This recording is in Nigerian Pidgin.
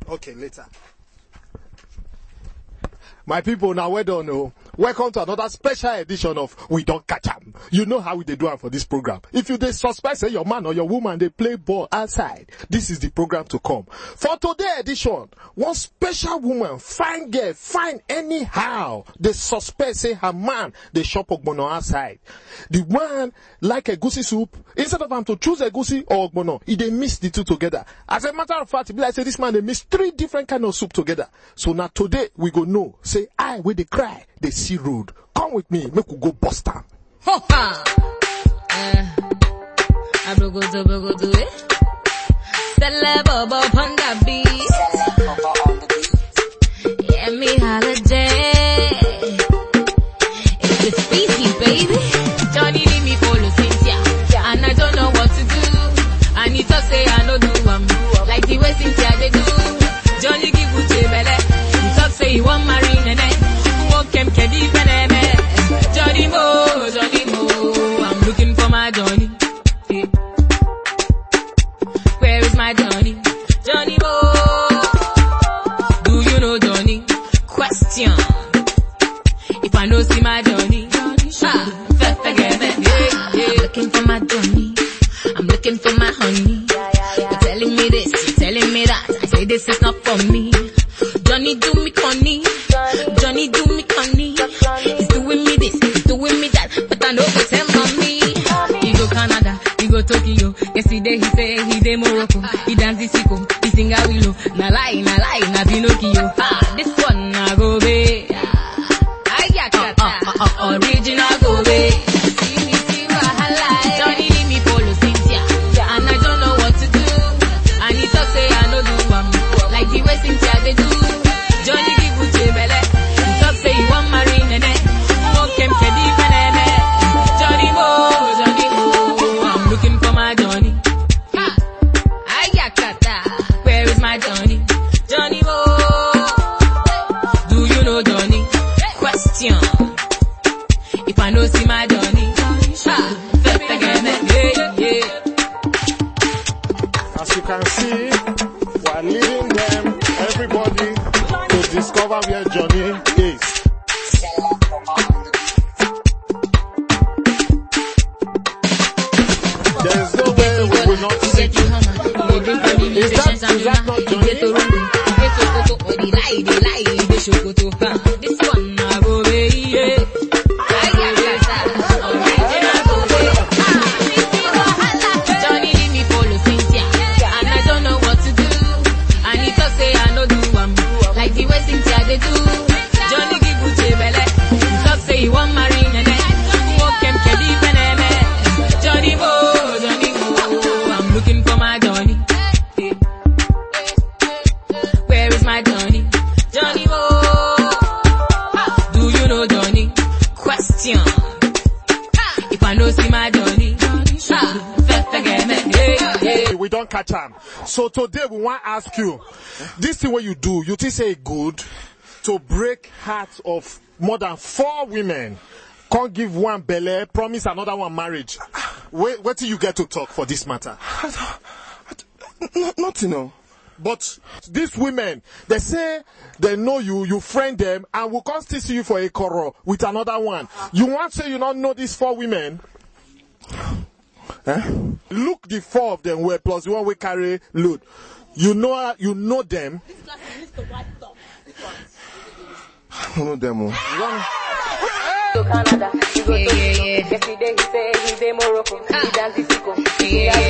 Okay, later. My people, now well done. Oh. Welcome to another special edition of We Don't Catch 'em. You know how we do it for this program. If you suspect say your man or your woman they play ball outside, this is the program to come. For today's edition, one special woman, fine girl, fine anyhow, they suspect say her man they shop ogbono outside. The one like a goosey soup, instead of him to choose a goosey or ogbono, they mix the two together. As a matter of fact, it be like say this man they mix 3 different kind of soup together. So now today we go know. Say I where they cry, they see road. Come with me, make we go bust down. Ho ha! Abrogodo it. Celebo panda beat. Yeah, me holiday. It's the species, baby. Johnny leave me follow Cynthia, and I don't know what to do. And he talk say I no do like the way Cynthia they do. Johnny give Uche belle. He talk say he want marry nene. Johnny Mo, I'm looking for my Johnny. Where is my Johnny? Johnny Mo, do you know Johnny? Question. If I don't see my Johnny, I'm looking for my Johnny. I'm looking for my honey. You're telling me this, you're telling me that. I say this is not for me. Johnny do me conny. Johnny do me conny. He's doing me this, he's doing me that, but I know go tell mommy. He go Canada, he go Tokyo. Yesterday he say he dey Morocco. He dance the sicko, he sing a willow. Na lie, na Pinocchio. This one na go be. Original go be. Johnny leave me follow Cynthia, and I don't know what to do. And he talk say I no do like the way Cynthia they do. Johnny give Uche belle. He talk say he want marry nene. Johnny Mo, I'm looking for my Johnny. Where is my Johnny? Johnny Mo, do you know Johnny? Question. If I don't see my Johnny, As you can see, we are leading them, everybody, to discover where Johnny is. There is no way we will not see you. Is that not Johnny? This one I go baby. Johnny leave me follow Cynthia, and I don't know what to do. And he talk say I no do like the way Cynthia they do. Johnny give Uche belle. He talk say he want marry nene. Johnny Mo, I'm looking for my Johnny. Where is my Johnny? Johnny Mo, do you know Johnny? Question. If I don't see my Johnny, we don't catch him. So today we want to ask you, this thing what you do, you think say good to break hearts of more than 4 women? Can't give one belle, promise another one marriage. What do you get to talk for this matter? Nothing, no. But these women, they say they know you, you friend them, and will come still see you for a quarrel with another one. You want to say you don't know these 4 women? Look the 4 of them were plus the one we carry load. You know them. I don't know them. To Canada, he go to Yesterday he say he dey Morocco. He dance the sicko.